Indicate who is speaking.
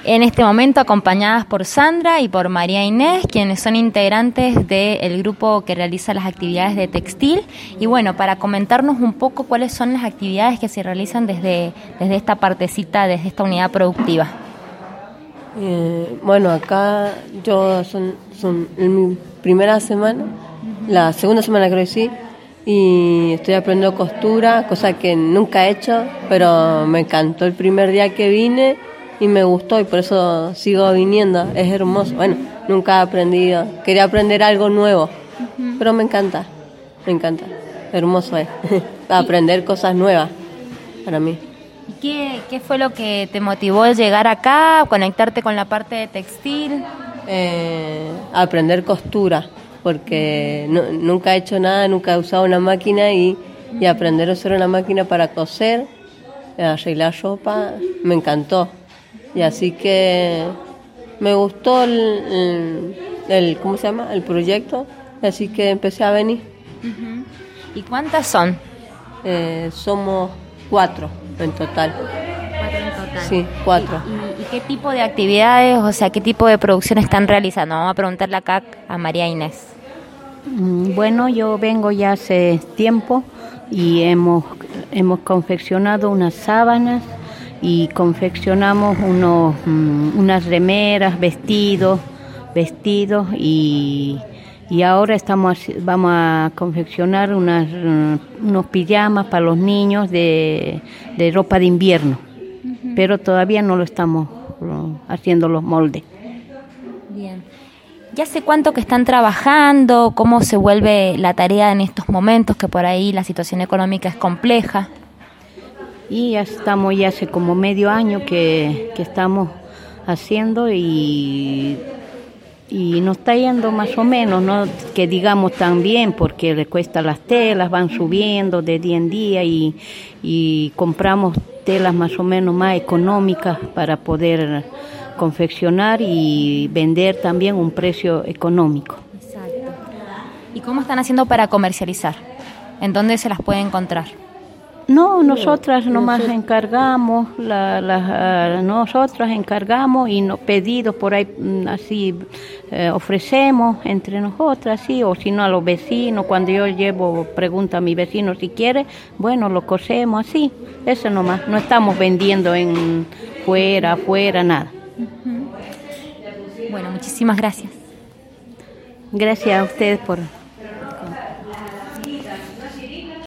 Speaker 1: En este momento acompañadas por Sandra y por María Inés, quienes son integrantes del grupo que realiza las actividades de textil. Y bueno, para comentarnos un poco cuáles son las actividades que se realizan desde esta partecita, desde esta unidad productiva.
Speaker 2: Bueno, acá yo son en mi primera semana, la segunda semana creo que sí, y estoy aprendiendo costura, cosa que nunca he hecho, pero me encantó el primer día que vine y me gustó y por eso sigo viniendo, es hermoso. Bueno, nunca he aprendido, quería aprender algo nuevo, pero me encanta, hermoso es, aprender cosas nuevas para mí.
Speaker 1: ¿Y qué fue lo que te motivó a llegar acá, conectarte con la parte de textil?
Speaker 2: Aprender costura, porque nunca he hecho nada, nunca he usado una máquina y aprender a usar una máquina para coser, arreglar ropa, me encantó. Y así que me gustó el ¿cómo se llama? El proyecto, así que empecé a venir.
Speaker 1: Uh-huh. ¿Y cuántas son?
Speaker 2: Somos 4 en total.
Speaker 1: 4 en total.
Speaker 2: Sí, 4.
Speaker 1: ¿Y qué tipo de actividades, o sea, qué tipo de producción están realizando? Vamos a preguntarle acá a María Inés.
Speaker 3: Bueno, yo vengo ya hace tiempo y hemos confeccionado unas sábanas y confeccionamos unas remeras, vestidos y ahora vamos a confeccionar unos pijamas para los niños de ropa de invierno, pero todavía no lo estamos haciendo los moldes.
Speaker 1: Bien. ¿Ya hace cuánto que están trabajando? ¿Cómo se vuelve la tarea en estos momentos que por ahí la situación económica es compleja?
Speaker 3: Y ya hace como medio año que estamos haciendo y nos está yendo más o menos, no que digamos tan bien, porque le cuesta las telas, van subiendo de día en día y compramos telas más o menos más económicas para poder confeccionar y vender también un precio económico.
Speaker 1: Exacto. ¿Y cómo están haciendo para comercializar? ¿En dónde se las puede encontrar?
Speaker 3: No, nosotras nomás encargamos, nosotras encargamos y pedidos por ahí así ofrecemos entre nosotras, sí, o si no a los vecinos, cuando yo pregunto a mi vecino si quiere, bueno, lo cosemos así, eso nomás, no estamos vendiendo afuera, nada.
Speaker 1: Bueno, muchísimas gracias.
Speaker 3: Gracias a ustedes por